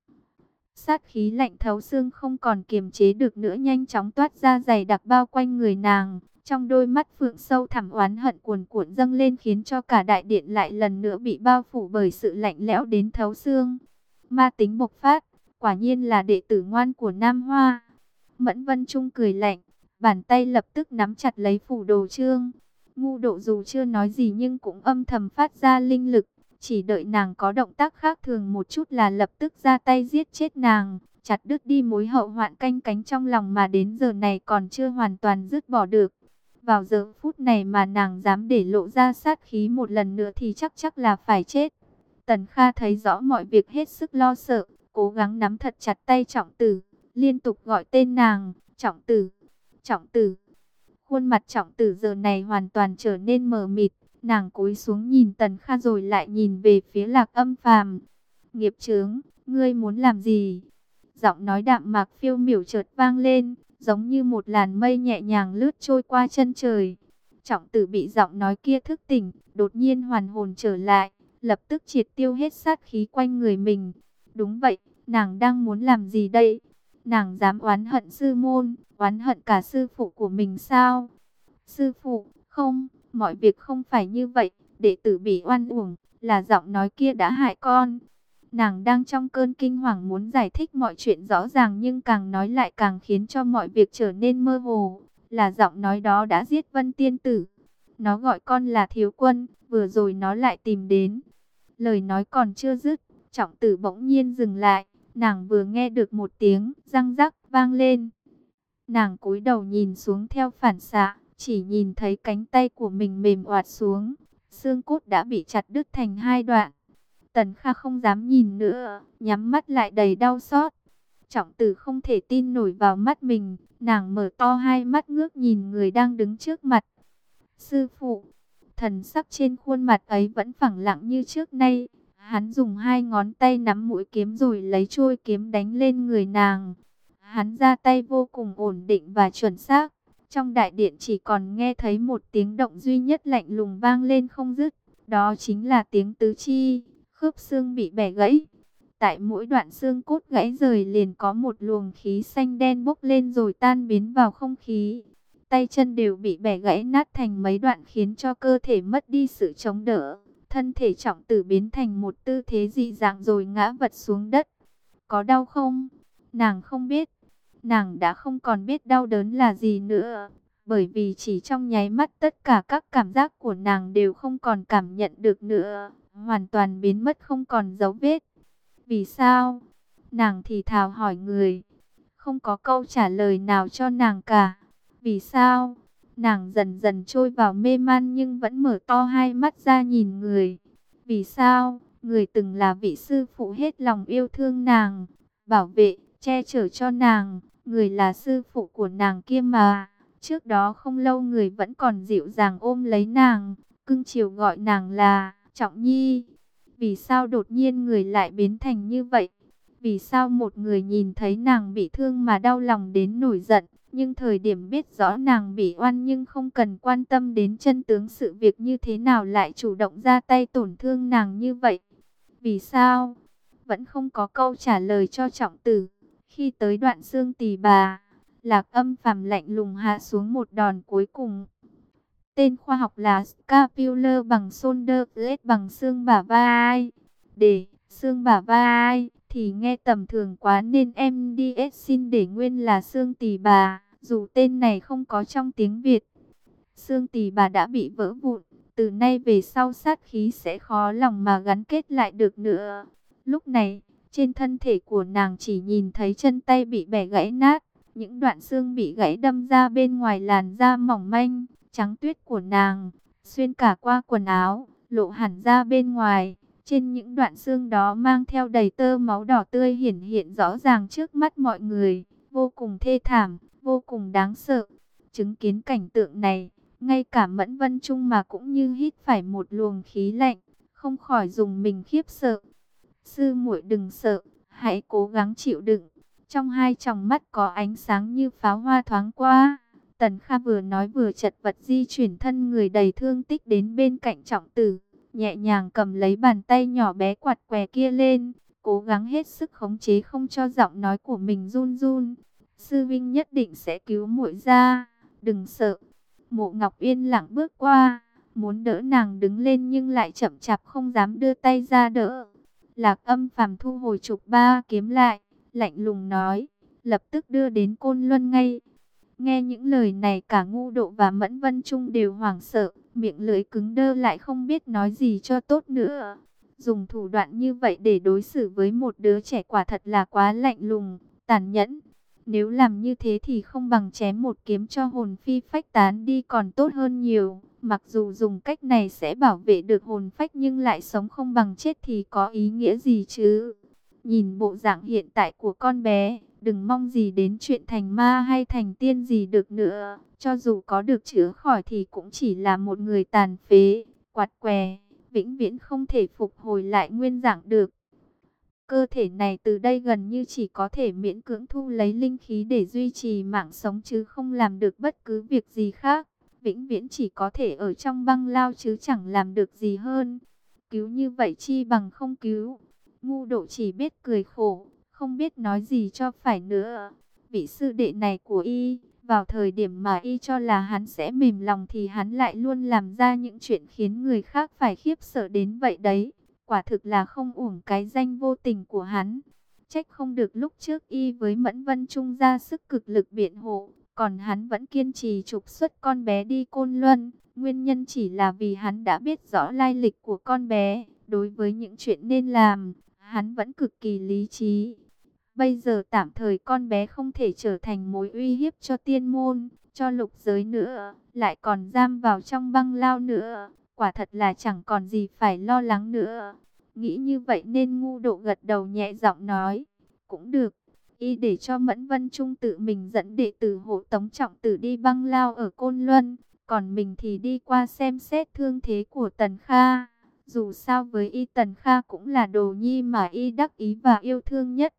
Sát khí lạnh thấu xương không còn kiềm chế được nữa nhanh chóng toát ra dày đặc bao quanh người nàng. Trong đôi mắt phượng sâu thẳm oán hận cuồn cuộn dâng lên, khiến cho cả đại điện lại lần nữa bị bao phủ bởi sự lạnh lẽo đến thấu xương. Ma tính bộc phát, quả nhiên là đệ tử ngoan của Nam Hoa. Mẫn Vân Trung cười lạnh, bàn tay lập tức nắm chặt lấy phủ đồ chương. Ngu Độ dù chưa nói gì nhưng cũng âm thầm phát ra linh lực, chỉ đợi nàng có động tác khác thường một chút là lập tức ra tay giết chết nàng, chặt đứt đi mối hậu hoạn canh cánh trong lòng mà đến giờ này còn chưa hoàn toàn dứt bỏ được. Vào giờ phút này mà nàng dám để lộ ra sát khí một lần nữa thì chắc chắc là phải chết. Tần Kha thấy rõ mọi việc hết sức lo sợ, cố gắng nắm thật chặt tay Trọng Tử, liên tục gọi tên nàng: Trọng Tử, Trọng Tử. Khuôn mặt Trọng Tử giờ này hoàn toàn trở nên mờ mịt, nàng cúi xuống nhìn Tần Kha rồi lại nhìn về phía Lạc Âm Phàm. Nghiệp chướng, ngươi muốn làm gì? Giọng nói đạm mạc phiêu miểu chợt vang lên, giống như một làn mây nhẹ nhàng lướt trôi qua chân trời. Trọng Tử bị giọng nói kia thức tỉnh, đột nhiên hoàn hồn trở lại, lập tức triệt tiêu hết sát khí quanh người mình. Đúng vậy, nàng đang muốn làm gì đây? Nàng dám oán hận sư môn, oán hận cả sư phụ của mình sao? Sư phụ, không, mọi việc không phải như vậy, đệ tử bị oan uổng, là giọng nói kia đã hại con. Nàng đang trong cơn kinh hoàng muốn giải thích mọi chuyện rõ ràng, nhưng càng nói lại càng khiến cho mọi việc trở nên mơ hồ. Là giọng nói đó đã giết Vân Tiên Tử. Nó gọi con là Thiếu Quân, vừa rồi nó lại tìm đến. Lời nói còn chưa dứt, Trọng Tử bỗng nhiên dừng lại. Nàng vừa nghe được một tiếng răng rắc vang lên. Nàng cúi đầu nhìn xuống theo phản xạ, chỉ nhìn thấy cánh tay của mình mềm oạt xuống, xương cốt đã bị chặt đứt thành hai đoạn. Tần Kha không dám nhìn nữa, nhắm mắt lại đầy đau xót. Trọng Tử không thể tin nổi vào mắt mình, nàng mở to hai mắt ngước nhìn người đang đứng trước mặt. Sư phụ, thần sắc trên khuôn mặt ấy vẫn phẳng lặng như trước nay. Hắn dùng hai ngón tay nắm mũi kiếm rồi lấy trôi kiếm đánh lên người nàng. Hắn ra tay vô cùng ổn định và chuẩn xác. Trong đại điện chỉ còn nghe thấy một tiếng động duy nhất lạnh lùng vang lên không dứt. Đó chính là tiếng tứ chi, khớp xương bị bẻ gãy. Tại mỗi đoạn xương cốt gãy rời liền có một luồng khí xanh đen bốc lên rồi tan biến vào không khí. Tay chân đều bị bẻ gãy nát thành mấy đoạn khiến cho cơ thể mất đi sự chống đỡ. Thân thể Trọng Tử biến thành một tư thế dị dạng rồi ngã vật xuống đất. Có đau không? Nàng không biết. Nàng đã không còn biết đau đớn là gì nữa. Bởi vì chỉ trong nháy mắt tất cả các cảm giác của nàng đều không còn cảm nhận được nữa. Hoàn toàn biến mất không còn dấu vết. Vì sao? Nàng thì thào hỏi người. Không có câu trả lời nào cho nàng cả. Vì sao? Nàng dần dần trôi vào mê man nhưng vẫn mở to hai mắt ra nhìn người. Vì sao? Người từng là vị sư phụ hết lòng yêu thương nàng, bảo vệ, che chở cho nàng. Người là sư phụ của nàng kia mà. Trước đó không lâu người vẫn còn dịu dàng ôm lấy nàng, cưng chiều gọi nàng là Trọng Nhi. Vì sao đột nhiên người lại biến thành như vậy? Vì sao một người nhìn thấy nàng bị thương mà đau lòng đến nổi giận, nhưng thời điểm biết rõ nàng bị oan nhưng không cần quan tâm đến chân tướng sự việc như thế nào lại chủ động ra tay tổn thương nàng như vậy? Vì sao? Vẫn không có câu trả lời cho Trọng Tử. Khi tới đoạn xương tỳ bà, Lạc Âm Phàm lạnh lùng hạ xuống một đòn cuối cùng. Tên khoa học là scapular bằng shoulder blade bằng xương bả vai. Để xương bả vai thì nghe tầm thường quá nên em đê ét xin để nguyên là xương tỳ bà, dù tên này không có trong tiếng Việt. Xương tỳ bà đã bị vỡ vụn, từ nay về sau sát khí sẽ khó lòng mà gắn kết lại được nữa. Lúc này, trên thân thể của nàng chỉ nhìn thấy chân tay bị bẻ gãy nát, những đoạn xương bị gãy đâm ra bên ngoài làn da mỏng manh, trắng tuyết của nàng, xuyên cả qua quần áo, lộ hẳn ra bên ngoài. Trên những đoạn xương đó mang theo đầy tơ máu đỏ tươi hiển hiện rõ ràng trước mắt mọi người, vô cùng thê thảm, vô cùng đáng sợ. Chứng kiến cảnh tượng này, ngay cả Mẫn Vân Trung mà cũng như hít phải một luồng khí lạnh, không khỏi dùng mình khiếp sợ. Sư muội đừng sợ, hãy cố gắng chịu đựng. Trong hai tròng mắt có ánh sáng như pháo hoa thoáng qua. Tần Kha vừa nói vừa chật vật di chuyển thân người đầy thương tích đến bên cạnh Trọng Tử, nhẹ nhàng cầm lấy bàn tay nhỏ bé quạt què kia lên, cố gắng hết sức khống chế không cho giọng nói của mình run run. Sư vinh nhất định sẽ cứu muội ra, đừng sợ. Mộ Ngọc yên lặng bước qua, muốn đỡ nàng đứng lên nhưng lại chậm chạp không dám đưa tay ra đỡ. Lạc Âm Phàm thu hồi trục ba kiếm lại, lạnh lùng nói, lập tức đưa đến Côn Luân ngay. Nghe những lời này cả Ngu Độ và Mẫn Vân Trung đều hoảng sợ, miệng lưỡi cứng đơ lại không biết nói gì cho tốt nữa. Dùng thủ đoạn như vậy để đối xử với một đứa trẻ quả thật là quá lạnh lùng, tàn nhẫn. Nếu làm như thế thì không bằng chém một kiếm cho hồn phi phách tán đi còn tốt hơn nhiều. Mặc dù dùng cách này sẽ bảo vệ được hồn phách nhưng lại sống không bằng chết thì có ý nghĩa gì chứ? Nhìn bộ dạng hiện tại của con bé, đừng mong gì đến chuyện thành ma hay thành tiên gì được nữa. Cho dù có được chữa khỏi thì cũng chỉ là một người tàn phế, quạt què, vĩnh viễn không thể phục hồi lại nguyên dạng được. Cơ thể này từ đây gần như chỉ có thể miễn cưỡng thu lấy linh khí để duy trì mạng sống chứ không làm được bất cứ việc gì khác. Vĩnh viễn chỉ có thể ở trong băng lao chứ chẳng làm được gì hơn. Cứu như vậy chi bằng không cứu. Ngu Độ chỉ biết cười khổ, không biết nói gì cho phải nữa. Vị sư đệ này của y, vào thời điểm mà y cho là hắn sẽ mềm lòng thì hắn lại luôn làm ra những chuyện khiến người khác phải khiếp sợ đến vậy đấy. Quả thực là không uổng cái danh vô tình của hắn. Trách không được lúc trước y với Mẫn Vân Trung ra sức cực lực biện hộ, còn hắn vẫn kiên trì trục xuất con bé đi Côn Luân. Nguyên nhân chỉ là vì hắn đã biết rõ lai lịch của con bé. Đối với những chuyện nên làm, hắn vẫn cực kỳ lý trí. Bây giờ tạm thời con bé không thể trở thành mối uy hiếp cho tiên môn, cho lục giới nữa, lại còn giam vào trong băng lao nữa. Quả thật là chẳng còn gì phải lo lắng nữa. Nghĩ như vậy nên Ngu Độ gật đầu nhẹ giọng nói, cũng được. Y để cho Mẫn Vân Trung tự mình dẫn đệ tử hộ tống Trọng Tử đi băng lao ở Côn Luân, còn mình thì đi qua xem xét thương thế của Tần Kha. Dù sao với Y Tần Kha cũng là đồ nhi mà Y đắc ý và yêu thương nhất.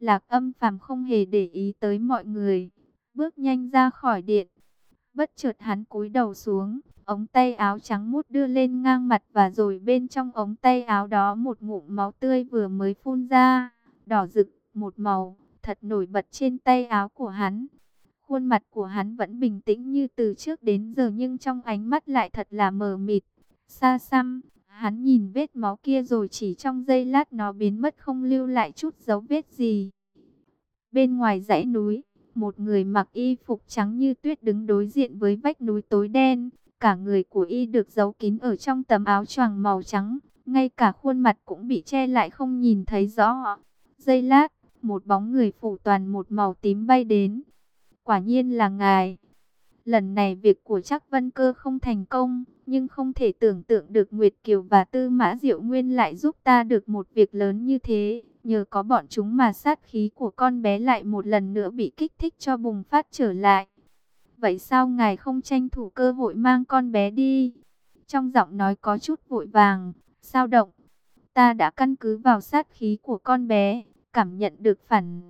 Lạc Âm Phàm không hề để ý tới mọi người, bước nhanh ra khỏi điện. Bất chợt hắn cúi đầu xuống, ống tay áo trắng muốt đưa lên ngang mặt, và rồi bên trong ống tay áo đó một ngụm máu tươi vừa mới phun ra, đỏ rực một màu, thật nổi bật trên tay áo của hắn. Khuôn mặt của hắn vẫn bình tĩnh như từ trước đến giờ, nhưng trong ánh mắt lại thật là mờ mịt, xa xăm. Hắn nhìn vết máu kia rồi chỉ trong giây lát nó biến mất, không lưu lại chút dấu vết gì. Bên ngoài dãy núi, một người mặc y phục trắng như tuyết đứng đối diện với vách núi tối đen. Cả người của y được giấu kín ở trong tấm áo choàng màu trắng, ngay cả khuôn mặt cũng bị che lại không nhìn thấy rõ. Giây lát, một bóng người phủ toàn một màu tím bay đến. Quả nhiên là ngài. Lần này việc của Trác Vân Cơ không thành công, nhưng không thể tưởng tượng được Nguyệt Kiều và Tư Mã Diệu Nguyên lại giúp ta được một việc lớn như thế. Nhờ có bọn chúng mà sát khí của con bé lại một lần nữa bị kích thích cho bùng phát trở lại. Vậy sao ngài không tranh thủ cơ hội mang con bé đi? Trong giọng nói có chút vội vàng, dao động. Ta đã căn cứ vào sát khí của con bé, cảm nhận được phản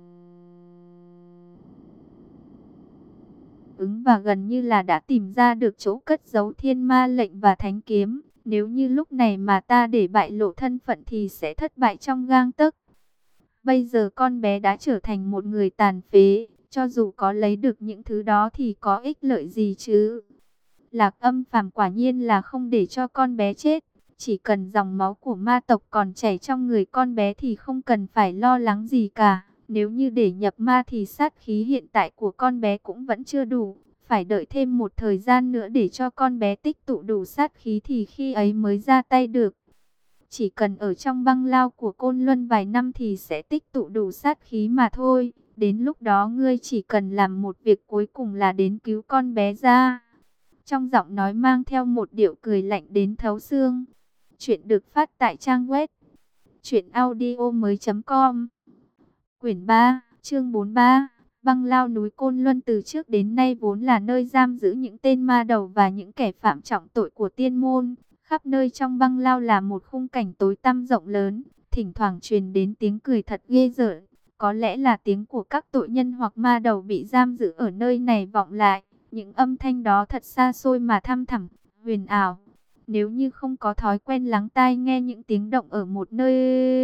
ứng và gần như là đã tìm ra được chỗ cất giấu thiên ma lệnh và thánh kiếm. Nếu như lúc này mà ta để bại lộ thân phận thì sẽ thất bại trong gang tấc. Bây giờ con bé đã trở thành một người tàn phế, cho dù có lấy được những thứ đó thì có ích lợi gì chứ? Lạc Âm Phàm quả nhiên là không để cho con bé chết. Chỉ cần dòng máu của ma tộc còn chảy trong người con bé thì không cần phải lo lắng gì cả. Nếu như để nhập ma thì sát khí hiện tại của con bé cũng vẫn chưa đủ. Phải đợi thêm một thời gian nữa để cho con bé tích tụ đủ sát khí thì khi ấy mới ra tay được. Chỉ cần ở trong băng lao của Côn Luân vài năm thì sẽ tích tụ đủ sát khí mà thôi. Đến lúc đó ngươi chỉ cần làm một việc cuối cùng là đến cứu con bé ra. Trong giọng nói mang theo một điệu cười lạnh đến thấu xương. Chuyện được phát tại trang web truyện audio mới chấm com. Quyển ba, chương bốn mươi ba. Băng lao núi Côn Luân từ trước đến nay vốn là nơi giam giữ những tên ma đầu và những kẻ phạm trọng tội của tiên môn. Khắp nơi trong băng lao là một khung cảnh tối tăm rộng lớn, thỉnh thoảng truyền đến tiếng cười thật ghê rợn. Có lẽ là tiếng của các tội nhân hoặc ma đầu bị giam giữ ở nơi này vọng lại. Những âm thanh đó thật xa xôi mà thăm thẳm, huyền ảo. Nếu như không có thói quen lắng tai nghe những tiếng động ở một nơi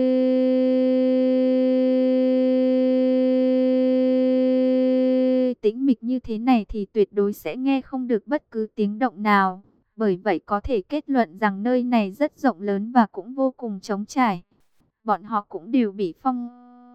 tĩnh mịch như thế này thì tuyệt đối sẽ nghe không được bất cứ tiếng động nào. Bởi vậy có thể kết luận rằng nơi này rất rộng lớn và cũng vô cùng trống trải. Bọn họ cũng đều bị phong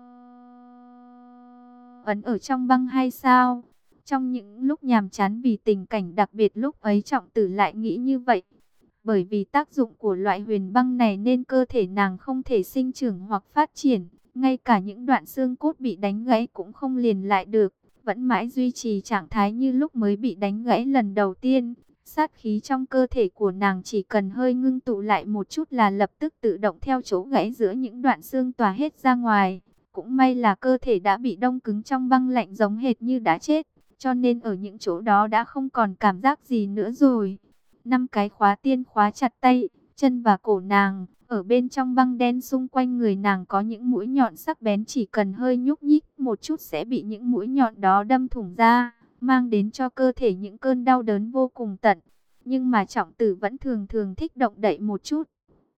ấn ở trong băng hay sao? Trong những lúc nhàm chán vì tình cảnh đặc biệt lúc ấy Trọng Tử lại nghĩ như vậy. Bởi vì tác dụng của loại huyền băng này nên cơ thể nàng không thể sinh trưởng hoặc phát triển. Ngay cả những đoạn xương cốt bị đánh gãy cũng không liền lại được. Vẫn mãi duy trì trạng thái như lúc mới bị đánh gãy lần đầu tiên. Sát khí trong cơ thể của nàng chỉ cần hơi ngưng tụ lại một chút là lập tức tự động theo chỗ gãy giữa những đoạn xương tỏa hết ra ngoài. Cũng may là cơ thể đã bị đông cứng trong băng lạnh giống hệt như đã chết. Cho nên ở những chỗ đó đã không còn cảm giác gì nữa rồi. Năm cái khóa tiên khóa chặt tay, chân và cổ nàng. Ở bên trong băng đen xung quanh người nàng có những mũi nhọn sắc bén, chỉ cần hơi nhúc nhích một chút sẽ bị những mũi nhọn đó đâm thủng ra, mang đến cho cơ thể những cơn đau đớn vô cùng tận. Nhưng mà Trọng Tử vẫn thường thường thích động đậy một chút,